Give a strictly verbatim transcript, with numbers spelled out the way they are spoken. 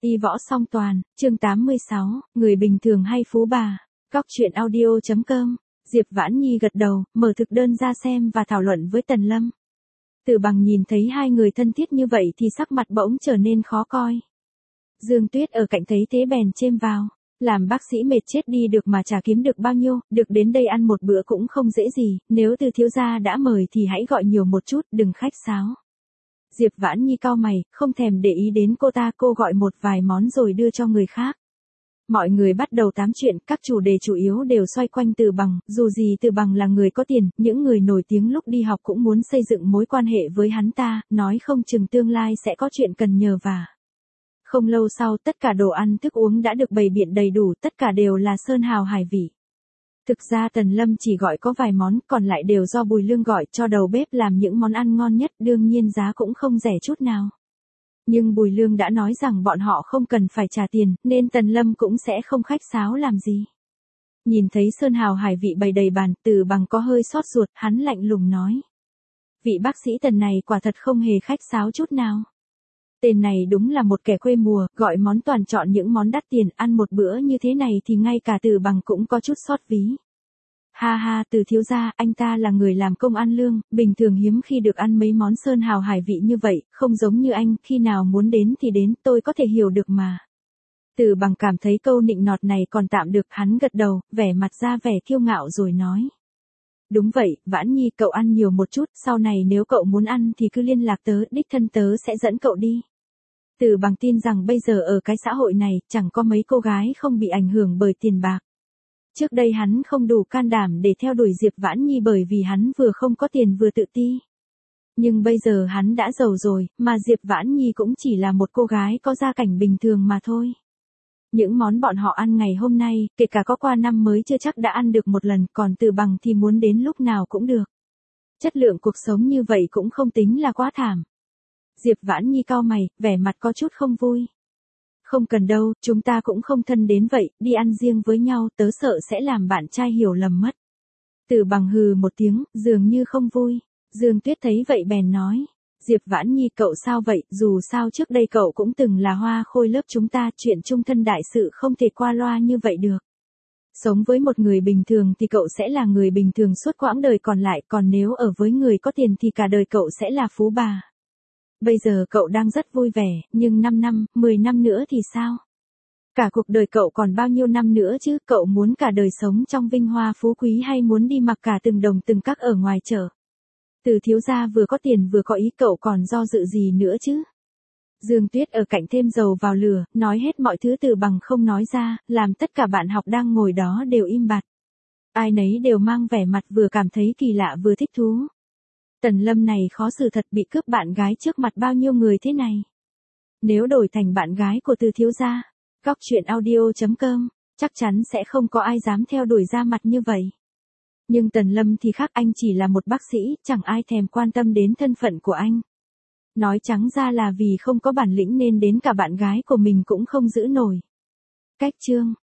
Y võ song toàn, chương tám mươi sáu, người bình thường hay phú bà. Góc chuyện audio chấm com. Diệp Vãn Nhi gật đầu, mở thực đơn ra xem và thảo luận với Tần Lâm. Từ Bằng nhìn thấy hai người thân thiết như vậy thì sắc mặt bỗng trở nên khó coi. Dương Tuyết ở cạnh thấy thế bèn chêm vào. Làm bác sĩ mệt chết đi được mà chả kiếm được bao nhiêu, được đến đây ăn một bữa cũng không dễ gì, nếu Từ thiếu gia đã mời thì hãy gọi nhiều một chút, đừng khách sáo. Diệp Vãn Nhi cau mày, không thèm để ý đến cô ta, cô gọi một vài món rồi đưa cho người khác. Mọi người bắt đầu tám chuyện, các chủ đề chủ yếu đều xoay quanh Từ Bằng, dù gì Từ Bằng là người có tiền, những người nổi tiếng lúc đi học cũng muốn xây dựng mối quan hệ với hắn ta, nói không chừng tương lai sẽ có chuyện cần nhờ vả. Không lâu sau tất cả đồ ăn thức uống đã được bày biện đầy đủ, tất cả đều là sơn hào hải vị. Thực ra Tần Lâm chỉ gọi có vài món, còn lại đều do Bùi Lương gọi cho đầu bếp làm những món ăn ngon nhất, đương nhiên giá cũng không rẻ chút nào. Nhưng Bùi Lương đã nói rằng bọn họ không cần phải trả tiền, nên Tần Lâm cũng sẽ không khách sáo làm gì. Nhìn thấy sơn hào hải vị bày đầy bàn, Từ Bằng có hơi xót ruột, hắn lạnh lùng nói. Vị bác sĩ Tần này quả thật không hề khách sáo chút nào. Tên này đúng là một kẻ quê mùa, gọi món toàn chọn những món đắt tiền, ăn một bữa như thế này thì ngay cả Từ Bằng cũng có chút xót ví. Ha ha, Từ thiếu gia, anh ta là người làm công ăn lương, bình thường hiếm khi được ăn mấy món sơn hào hải vị như vậy, không giống như anh, khi nào muốn đến thì đến, tôi có thể hiểu được mà. Từ Bằng cảm thấy câu nịnh nọt này còn tạm được, hắn gật đầu, vẻ mặt ra vẻ kiêu ngạo rồi nói. Đúng vậy, Vãn Nhi, cậu ăn nhiều một chút, sau này nếu cậu muốn ăn thì cứ liên lạc tớ, đích thân tớ sẽ dẫn cậu đi. Từ Bằng tin rằng bây giờ ở cái xã hội này, chẳng có mấy cô gái không bị ảnh hưởng bởi tiền bạc. Trước đây hắn không đủ can đảm để theo đuổi Diệp Vãn Nhi bởi vì hắn vừa không có tiền vừa tự ti. Nhưng bây giờ hắn đã giàu rồi, mà Diệp Vãn Nhi cũng chỉ là một cô gái có gia cảnh bình thường mà thôi. Những món bọn họ ăn ngày hôm nay, kể cả có qua năm mới chưa chắc đã ăn được một lần, còn Từ Bằng thì muốn đến lúc nào cũng được. Chất lượng cuộc sống như vậy cũng không tính là quá thảm. Diệp Vãn Nhi cau mày, vẻ mặt có chút không vui. Không cần đâu, chúng ta cũng không thân đến vậy, đi ăn riêng với nhau, tớ sợ sẽ làm bạn trai hiểu lầm mất. Từ Bằng hừ một tiếng, dường như không vui. Dương Tuyết thấy vậy bèn nói. Diệp Vãn Nhi, cậu sao vậy, dù sao trước đây cậu cũng từng là hoa khôi lớp chúng ta, chuyện chung thân đại sự không thể qua loa như vậy được. Sống với một người bình thường thì cậu sẽ là người bình thường suốt quãng đời còn lại, còn nếu ở với người có tiền thì cả đời cậu sẽ là phú bà. Bây giờ cậu đang rất vui vẻ, nhưng năm năm, mười năm nữa thì sao? Cả cuộc đời cậu còn bao nhiêu năm nữa chứ, cậu muốn cả đời sống trong vinh hoa phú quý hay muốn đi mặc cả từng đồng từng cắc ở ngoài chợ? Từ thiếu gia vừa có tiền vừa có ý, cậu còn do dự gì nữa chứ? Dương Tuyết ở cạnh thêm dầu vào lửa, nói hết mọi thứ Từ Bằng không nói ra, làm tất cả bạn học đang ngồi đó đều im bặt. Ai nấy đều mang vẻ mặt vừa cảm thấy kỳ lạ vừa thích thú. Tần Lâm này khó xử thật, bị cướp bạn gái trước mặt bao nhiêu người thế này. Nếu đổi thành bạn gái của Từ thiếu gia, góc chuyện audio chấm com, chắc chắn sẽ không có ai dám theo đuổi ra mặt như vậy. Nhưng Tần Lâm thì khác, anh chỉ là một bác sĩ, chẳng ai thèm quan tâm đến thân phận của anh. Nói trắng ra là vì không có bản lĩnh nên đến cả bạn gái của mình cũng không giữ nổi. Cách chương